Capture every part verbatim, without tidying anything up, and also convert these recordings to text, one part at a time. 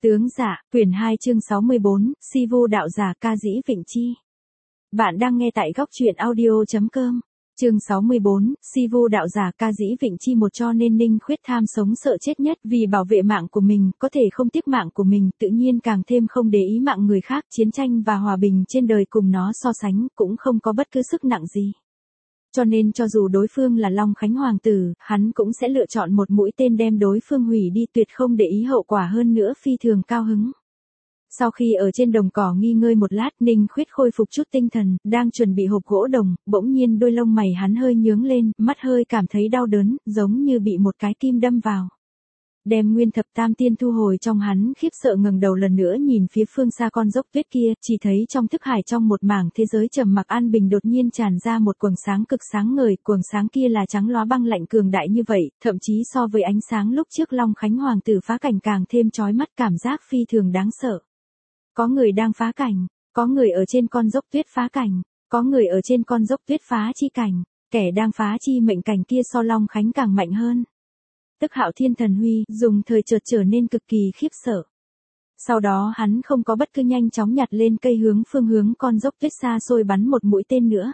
Tướng dạ, quyển hai chương sáu mươi bốn, Si Vu đạo giả ca dĩ Vịnh Chi. Bạn đang nghe tại góc truyện audio.com. Chương sáu mươi bốn, Si Vu đạo giả ca dĩ Vịnh Chi. Một cho nên Ninh Khuyết tham sống sợ chết nhất vì bảo vệ mạng của mình, có thể không tiếc mạng của mình, tự nhiên càng thêm không để ý mạng người khác. Chiến tranh và hòa bình trên đời cùng nó so sánh cũng không có bất cứ sức nặng gì. Cho nên cho dù đối phương là Long Khánh Hoàng tử, hắn cũng sẽ lựa chọn một mũi tên đem đối phương hủy đi, tuyệt không để ý hậu quả, hơn nữa phi thường cao hứng. Sau khi ở trên đồng cỏ nghỉ ngơi một lát, Ninh Khuyết khôi phục chút tinh thần, đang chuẩn bị hộp gỗ đồng, bỗng nhiên đôi lông mày hắn hơi nhướng lên, mắt hơi cảm thấy đau đớn, giống như bị một cái kim đâm vào. Đem nguyên thập tam tiên thu hồi trong, hắn khiếp sợ ngẩng đầu lần nữa nhìn phía phương xa con dốc tuyết kia, chỉ thấy trong thức hải trong một mảng thế giới trầm mặc an bình đột nhiên tràn ra một quầng sáng cực sáng ngời, quầng sáng kia là trắng lóa băng lạnh cường đại như vậy, thậm chí so với ánh sáng lúc trước Long Khánh Hoàng tử phá cảnh càng thêm chói mắt, cảm giác phi thường đáng sợ. Có người đang phá cảnh, có người ở trên con dốc tuyết phá cảnh, có người ở trên con dốc tuyết phá chi cảnh, kẻ đang phá chi mệnh cảnh kia so Long Khánh càng mạnh hơn. Tức Hạo Thiên Thần Huy, dùng thời chợt trở nên cực kỳ khiếp sợ. Sau đó hắn không có bất cứ nhanh chóng nhặt lên cây hướng phương hướng con dốc tuyết xa xôi bắn một mũi tên nữa.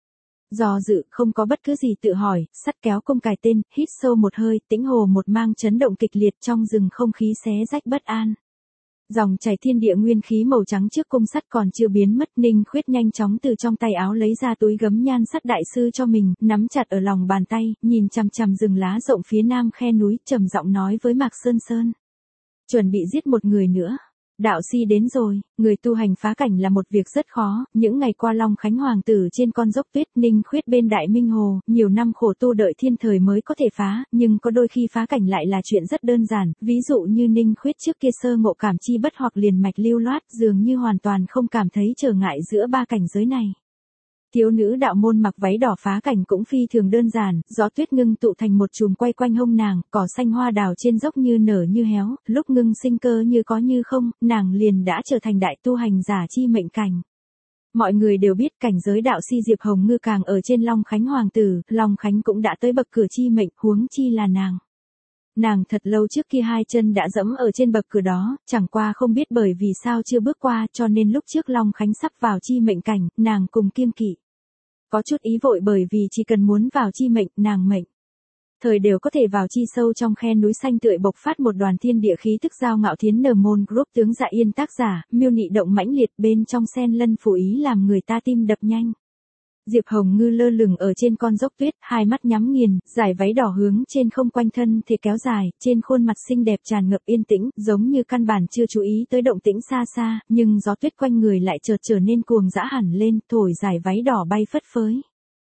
Do dự, không có bất cứ gì tự hỏi, sắt kéo cung cài tên, hít sâu một hơi, tĩnh hồ một mang chấn động kịch liệt, trong rừng không khí xé rách bất an. Dòng chảy thiên địa nguyên khí màu trắng trước cung sắt còn chưa biến mất, Ninh Khuyết nhanh chóng từ trong tay áo lấy ra túi gấm nhan sắt đại sư cho mình, nắm chặt ở lòng bàn tay, nhìn chằm chằm rừng lá rộng phía nam khe núi, trầm giọng nói với Mạc Sơn Sơn. Chuẩn bị giết một người nữa. Đạo si đến rồi, người tu hành phá cảnh là một việc rất khó, những ngày qua Long Khánh Hoàng tử trên con dốc tuyết, Ninh Khuyết bên Đại Minh Hồ, nhiều năm khổ tu đợi thiên thời mới có thể phá, nhưng có đôi khi phá cảnh lại là chuyện rất đơn giản, ví dụ như Ninh Khuyết trước kia sơ ngộ cảm chi bất hoặc liền mạch lưu loát, dường như hoàn toàn không cảm thấy trở ngại giữa ba cảnh giới này. Thiếu nữ đạo môn mặc váy đỏ phá cảnh cũng phi thường đơn giản, gió tuyết ngưng tụ thành một chùm quay quanh hông nàng, cỏ xanh hoa đào trên dốc như nở như héo, lúc ngưng sinh cơ như có như không, nàng liền đã trở thành đại tu hành giả chi mệnh cảnh. Mọi người đều biết cảnh giới đạo si Diệp Hồng Ngư càng ở trên Long Khánh Hoàng tử, Long Khánh cũng đã tới bậc cửa chi mệnh, huống chi là nàng. Nàng thật lâu trước kia hai chân đã dẫm ở trên bậc cửa đó, chẳng qua không biết bởi vì sao chưa bước qua, cho nên lúc trước Long Khánh sắp vào chi mệnh cảnh, nàng cùng kiêng kỵ. Có chút ý vội bởi vì chỉ cần muốn vào chi mệnh, nàng mệnh thời đều có thể vào chi sâu trong khe núi xanh tươi bộc phát một đoàn thiên địa khí tức. Giao Ngạo Thiến Nờ Môn Group tướng Dạ Yên tác giả, miêu nị động mãnh liệt, bên trong sen lân phủ ý làm người ta tim đập nhanh. Diệp Hồng Ngư lơ lửng ở trên con dốc tuyết, hai mắt nhắm nghiền, dải váy đỏ hướng trên không quanh thân thể kéo dài, trên khuôn mặt xinh đẹp tràn ngập yên tĩnh, giống như căn bản chưa chú ý tới động tĩnh xa xa, nhưng gió tuyết quanh người lại chợt trở nên cuồng dã hẳn lên, thổi dải váy đỏ bay phất phới.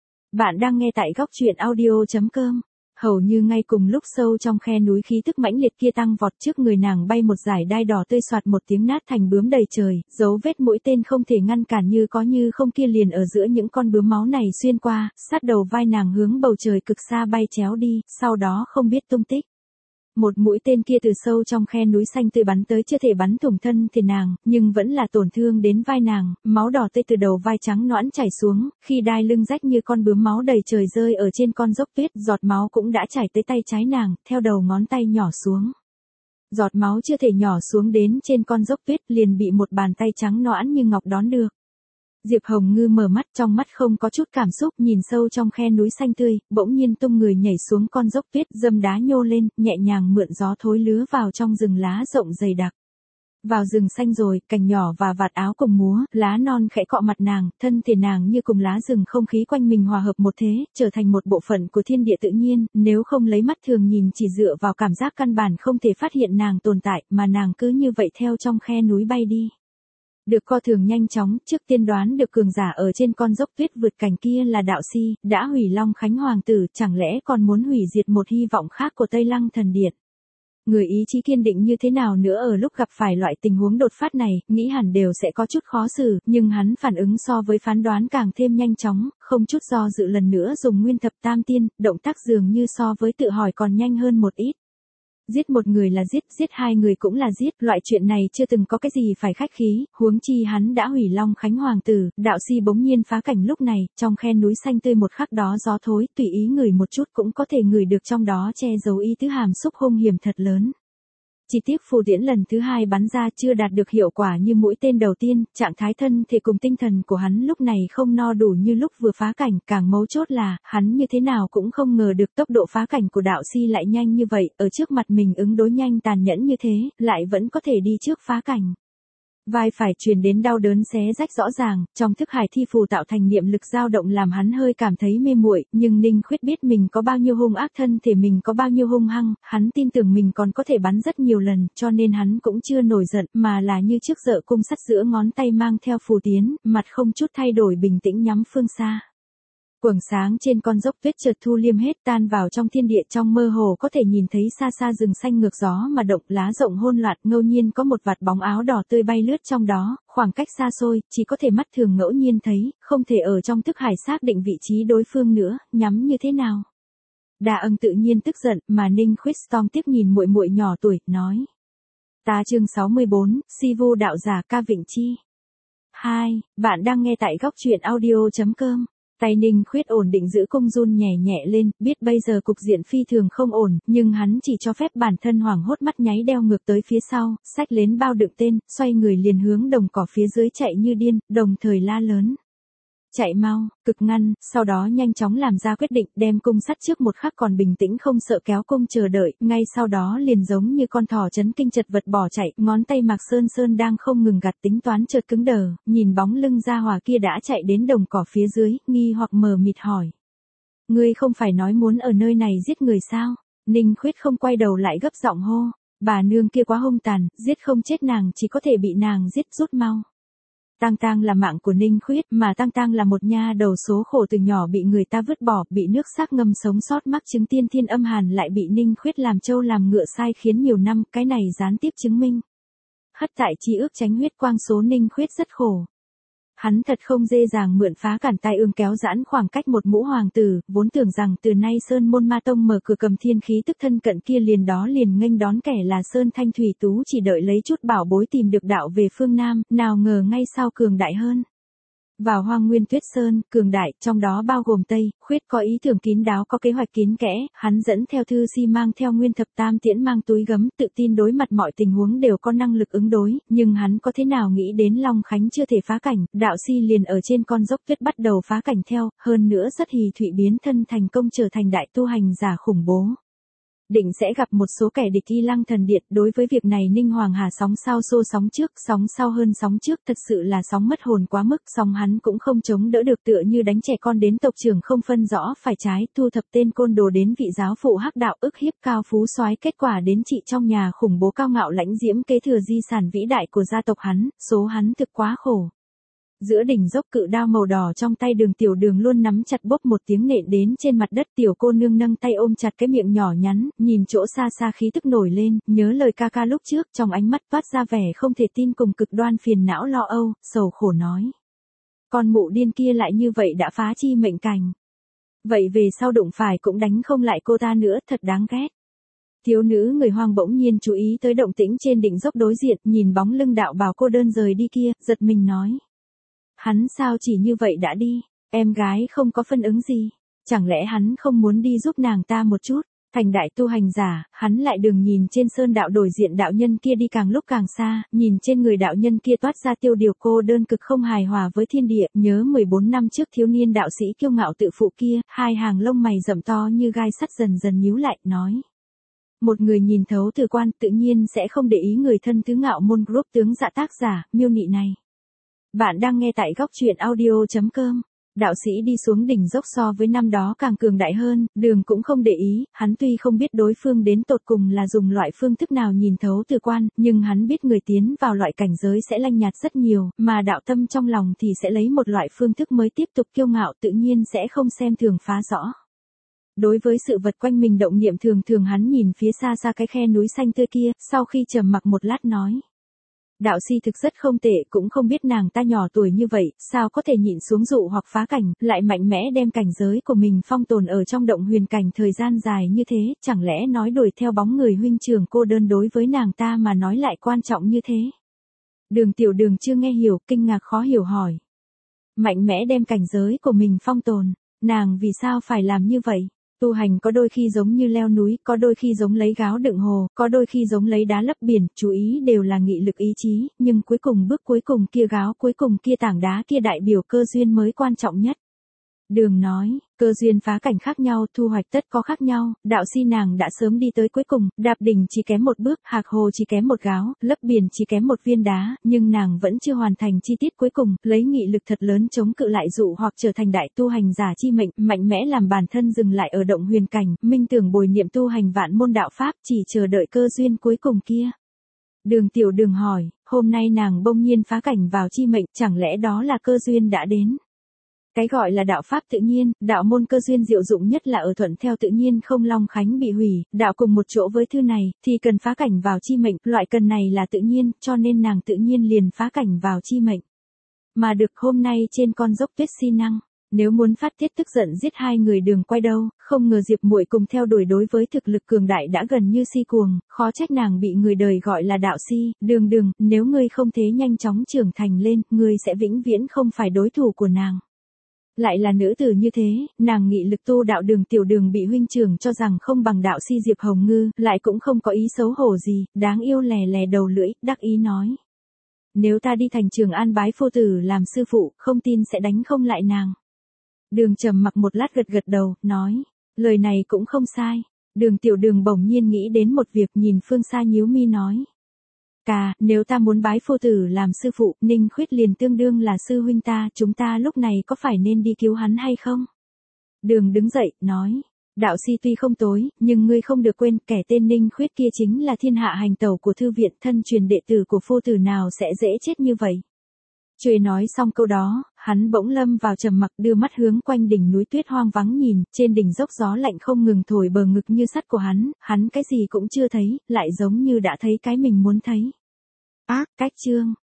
Bạn đang nghe tại góc truyện audio.com. Hầu như ngay cùng lúc sâu trong khe núi khí tức mãnh liệt kia tăng vọt, trước người nàng bay một dải đai đỏ tươi, soạt một tiếng nát thành bướm đầy trời, dấu vết mũi tên không thể ngăn cản như có như không kia liền ở giữa những con bướm máu này xuyên qua, sát đầu vai nàng hướng bầu trời cực xa bay chéo đi, sau đó không biết tung tích. Một mũi tên kia từ sâu trong khe núi xanh tươi bắn tới, chưa thể bắn thủng thân thể nàng, nhưng vẫn là tổn thương đến vai nàng, máu đỏ tươi từ đầu vai trắng nõn chảy xuống, khi đai lưng rách như con bướm máu đầy trời rơi ở trên con dốc tuyết, giọt máu cũng đã chảy tới tay trái nàng, theo đầu ngón tay nhỏ xuống. Giọt máu chưa thể nhỏ xuống đến trên con dốc tuyết, liền bị một bàn tay trắng nõn như ngọc đón được. Diệp Hồng Ngư mở mắt, trong mắt không có chút cảm xúc, nhìn sâu trong khe núi xanh tươi, bỗng nhiên tung người nhảy xuống con dốc tuyết, dâm đá nhô lên, nhẹ nhàng mượn gió thối lứa vào trong rừng lá rộng dày đặc. Vào rừng xanh rồi, cành nhỏ và vạt áo cùng múa, lá non khẽ cọ mặt nàng, thân thể nàng như cùng lá rừng, không khí quanh mình hòa hợp một thế, trở thành một bộ phận của thiên địa tự nhiên, nếu không lấy mắt thường nhìn chỉ dựa vào cảm giác căn bản không thể phát hiện nàng tồn tại, mà nàng cứ như vậy theo trong khe núi bay đi. Được co thường nhanh chóng, trước tiên đoán được cường giả ở trên con dốc tuyết vượt cảnh kia là đạo si, đã hủy Long Khánh Hoàng tử, chẳng lẽ còn muốn hủy diệt một hy vọng khác của Tây Lăng Thần Điện. Người ý chí kiên định như thế nào nữa ở lúc gặp phải loại tình huống đột phát này, nghĩ hẳn đều sẽ có chút khó xử, nhưng hắn phản ứng so với phán đoán càng thêm nhanh chóng, không chút do dự lần nữa dùng nguyên thập tam tiên, động tác dường như so với tự hỏi còn nhanh hơn một ít. Giết một người là giết, giết hai người cũng là giết, loại chuyện này chưa từng có cái gì phải khách khí, huống chi hắn đã hủy Long Khánh Hoàng tử, đạo si bỗng nhiên phá cảnh lúc này, trong khe núi xanh tươi một khắc đó gió thối, tùy ý ngửi một chút cũng có thể ngửi được trong đó che giấu ý tứ hàm xúc hung hiểm thật lớn. Chỉ tiếc phù tiễn lần thứ hai bắn ra chưa đạt được hiệu quả như mũi tên đầu tiên, trạng thái thân thể cùng tinh thần của hắn lúc này không no đủ như lúc vừa phá cảnh, càng mấu chốt là, hắn như thế nào cũng không ngờ được tốc độ phá cảnh của đạo si lại nhanh như vậy, ở trước mặt mình ứng đối nhanh tàn nhẫn như thế, lại vẫn có thể đi trước phá cảnh. Vai phải truyền đến đau đớn xé rách rõ ràng, trong thức hải thi phù tạo thành niệm lực dao động làm hắn hơi cảm thấy mê muội, nhưng Ninh Khuyết biết mình có bao nhiêu hung ác, thân thể mình có bao nhiêu hung hăng, hắn tin tưởng mình còn có thể bắn rất nhiều lần, cho nên hắn cũng chưa nổi giận, mà là như trước giở cung sắt giữa ngón tay mang theo phù tiến, mặt không chút thay đổi bình tĩnh nhắm phương xa. Quầng sáng trên con dốc tuyết chợt thu liêm hết, tan vào trong thiên địa, trong mơ hồ có thể nhìn thấy xa xa rừng xanh ngược gió mà động, lá rộng hôn loạt, ngẫu nhiên có một vạt bóng áo đỏ tươi bay lướt trong đó, khoảng cách xa xôi, chỉ có thể mắt thường ngẫu nhiên thấy, không thể ở trong thức hải xác định vị trí đối phương nữa, nhắm như thế nào. Đà Ân tự nhiên tức giận, mà Ninh Khuyết Storm tiếp nhìn muội muội nhỏ tuổi, nói: "Ta chương sáu mươi bốn, Sivu đạo giả Ca Vịnh Chi." hai, bạn đang nghe tại góc truyện audio chấm com. Tay Ninh Khuyết ổn định giữ cung run nhẹ nhẹ lên, biết bây giờ cục diện phi thường không ổn, nhưng hắn chỉ cho phép bản thân hoảng hốt mắt nháy đeo ngược tới phía sau, xách lên bao đựng tên, xoay người liền hướng đồng cỏ phía dưới chạy như điên, đồng thời la lớn: "Chạy mau!" Cực ngăn, sau đó nhanh chóng làm ra quyết định, đem cung sắt trước một khắc còn bình tĩnh không sợ kéo cung chờ đợi, ngay sau đó liền giống như con thỏ chấn kinh chật vật bỏ chạy, ngón tay Mạc Sơn Sơn đang không ngừng gặt tính toán chợt cứng đờ, nhìn bóng lưng gia hỏa kia đã chạy đến đồng cỏ phía dưới, nghi hoặc mờ mịt hỏi: "Ngươi không phải nói muốn ở nơi này giết người sao?" Ninh Khuyết không quay đầu lại gấp giọng hô: "Bà nương kia quá hung tàn, giết không chết nàng, chỉ có thể bị nàng giết, rút mau." Tang Tang là mạng của Ninh Khuyết, mà Tang Tang là một nha đầu số khổ từ nhỏ bị người ta vứt bỏ, bị nước xác ngâm sống sót, mắc chứng tiên thiên âm hàn, lại bị Ninh Khuyết làm trâu làm ngựa sai khiến nhiều năm, cái này gián tiếp chứng minh. Hất tại chi ước tránh huyết quang số Ninh Khuyết rất khổ. Hắn thật không dễ dàng mượn phá cản tai ương kéo giãn khoảng cách một mũ hoàng tử, vốn tưởng rằng từ nay Sơn Môn Ma Tông mở cửa cầm thiên khí tức thân cận kia liền đó liền nghênh đón kẻ là Sơn Thanh Thủy Tú, chỉ đợi lấy chút bảo bối tìm được đạo về phương Nam, nào ngờ ngay sau cường đại hơn. Vào Hoang Nguyên Tuyết Sơn, cường đại, trong đó bao gồm Tây, Khuyết có ý tưởng kín đáo, có kế hoạch kín kẽ, hắn dẫn theo Thư Si mang theo Nguyên Thập Tam Tiễn mang túi gấm, tự tin đối mặt mọi tình huống đều có năng lực ứng đối, nhưng hắn có thế nào nghĩ đến Long Khánh chưa thể phá cảnh, đạo si liền ở trên con dốc tuyết bắt đầu phá cảnh theo, hơn nữa rất hì thụy biến thân thành công trở thành đại tu hành giả khủng bố. Định sẽ gặp một số kẻ địch Y Lăng Thần Điện, đối với việc này Ninh Hoàng Hà sóng sau xô sóng trước, sóng sau hơn sóng trước, thật sự là sóng mất hồn quá mức, song hắn cũng không chống đỡ được, tựa như đánh trẻ con đến tộc trưởng không phân rõ phải trái, thu thập tên côn đồ đến vị giáo phụ hắc đạo, ức hiếp cao phú soái, kết quả đến chị trong nhà khủng bố cao ngạo lãnh diễm kế thừa di sản vĩ đại của gia tộc hắn, số hắn thực quá khổ. Giữa đỉnh dốc cự đao màu đỏ trong tay Đường Tiểu Đường luôn nắm chặt, bốp một tiếng nện đến trên mặt đất, tiểu cô nương nâng tay ôm chặt cái miệng nhỏ nhắn, nhìn chỗ xa xa khí tức nổi lên, nhớ lời ca ca lúc trước, trong ánh mắt toát ra vẻ không thể tin cùng cực đoan phiền não lo âu, sầu khổ nói: "Con mụ điên kia lại như vậy đã phá chi mệnh cảnh. Vậy về sau đụng phải cũng đánh không lại cô ta nữa, thật đáng ghét." Thiếu nữ người Hoang bỗng nhiên chú ý tới động tĩnh trên đỉnh dốc đối diện, nhìn bóng lưng đạo bào cô đơn rời đi kia, giật mình nói: "Hắn sao chỉ như vậy đã đi, em gái không có phân ứng gì, chẳng lẽ hắn không muốn đi giúp nàng ta một chút?" Thành đại tu hành giả, hắn lại đừng nhìn trên sơn đạo đổi diện đạo nhân kia đi càng lúc càng xa, nhìn trên người đạo nhân kia toát ra tiêu điều cô đơn cực không hài hòa với thiên địa, nhớ mười bốn năm trước thiếu niên đạo sĩ kiêu ngạo tự phụ kia, hai hàng lông mày rậm to như gai sắt dần dần nhíu lại, nói: "Một người nhìn thấu từ quan, tự nhiên sẽ không để ý người thân tứ ngạo môn group tướng dạ tác giả, miêu nị này." Bạn đang nghe tại góc truyện audio chấm com. Đạo sĩ đi xuống đỉnh dốc so với năm đó càng cường đại hơn, Đường cũng không để ý, hắn tuy không biết đối phương đến tột cùng là dùng loại phương thức nào nhìn thấu từ quan, nhưng hắn biết người tiến vào loại cảnh giới sẽ lanh nhạt rất nhiều, mà đạo tâm trong lòng thì sẽ lấy một loại phương thức mới tiếp tục kiêu ngạo, tự nhiên sẽ không xem thường phá rõ. Đối với sự vật quanh mình động niệm thường thường hắn nhìn phía xa xa cái khe núi xanh tươi kia, sau khi trầm mặc một lát nói: "Đạo si thực rất không tệ, cũng không biết nàng ta nhỏ tuổi như vậy, sao có thể nhịn xuống dụ hoặc phá cảnh, lại mạnh mẽ đem cảnh giới của mình phong tồn ở trong động huyền cảnh thời gian dài như thế, chẳng lẽ nói đuổi theo bóng người huynh trưởng cô đơn đối với nàng ta mà nói lại quan trọng như thế?" Đường Tiểu Đường chưa nghe hiểu, kinh ngạc khó hiểu hỏi: "Mạnh mẽ đem cảnh giới của mình phong tồn, nàng vì sao phải làm như vậy?" Tu hành có đôi khi giống như leo núi, có đôi khi giống lấy gáo đựng hồ, có đôi khi giống lấy đá lấp biển, chú ý đều là nghị lực ý chí, nhưng cuối cùng bước cuối cùng kia gáo cuối cùng kia tảng đá kia đại biểu cơ duyên mới quan trọng nhất. Đường nói, cơ duyên phá cảnh khác nhau, thu hoạch tất có khác nhau, đạo si nàng đã sớm đi tới cuối cùng, đạp đỉnh chỉ kém một bước, hạc hồ chỉ kém một gáo, lấp biển chỉ kém một viên đá, nhưng nàng vẫn chưa hoàn thành chi tiết cuối cùng, lấy nghị lực thật lớn chống cự lại dụ hoặc trở thành đại tu hành giả chi mệnh, mạnh mẽ làm bản thân dừng lại ở động huyền cảnh, minh tưởng bồi niệm tu hành vạn môn đạo pháp, chỉ chờ đợi cơ duyên cuối cùng kia. Đường Tiểu Đường hỏi, hôm nay nàng bỗng nhiên phá cảnh vào chi mệnh, chẳng lẽ đó là cơ duyên đã đến? Cái gọi là đạo pháp tự nhiên, đạo môn cơ duyên diệu dụng nhất là ở thuận theo tự nhiên không long khánh bị hủy, đạo cùng một chỗ với thư này, thì cần phá cảnh vào chi mệnh, loại cần này là tự nhiên, cho nên nàng tự nhiên liền phá cảnh vào chi mệnh. Mà được hôm nay trên con dốc tuyết si năng, nếu muốn phát tiết tức giận giết hai người Đường Quay đâu, không ngờ Diệp Muội cùng theo đuổi đối với thực lực cường đại đã gần như si cuồng, khó trách nàng bị người đời gọi là đạo si, Đường Đường, nếu ngươi không thế nhanh chóng trưởng thành lên, ngươi sẽ vĩnh viễn không phải đối thủ của nàng. Lại là nữ tử như thế, nàng nghị lực tu đạo Đường Tiểu Đường bị huynh trưởng cho rằng không bằng đạo si Diệp Hồng Ngư, lại cũng không có ý xấu hổ gì, đáng yêu lè lè đầu lưỡi, đắc ý nói. Nếu ta đi thành Trường An bái phu tử làm sư phụ, không tin sẽ đánh không lại nàng. Đường trầm mặc một lát gật gật đầu, nói, lời này cũng không sai. Đường Tiểu Đường bỗng nhiên nghĩ đến một việc, nhìn phương xa nhíu mi nói. Cà, nếu ta muốn bái phu tử làm sư phụ, Ninh Khuyết liền tương đương là sư huynh ta, chúng ta lúc này có phải nên đi cứu hắn hay không? Đường đứng dậy, nói, đạo si tuy không tối, nhưng ngươi không được quên, kẻ tên Ninh Khuyết kia chính là thiên hạ hành tẩu của thư viện, thân truyền đệ tử của phu tử nào sẽ dễ chết như vậy. Chuề nói xong câu đó, hắn bỗng lâm vào trầm mặc, đưa mắt hướng quanh đỉnh núi tuyết hoang vắng nhìn, trên đỉnh dốc gió lạnh không ngừng thổi bờ ngực như sắt của hắn, hắn cái gì cũng chưa thấy, lại giống như đã thấy cái mình muốn thấy. Ác, cách chương.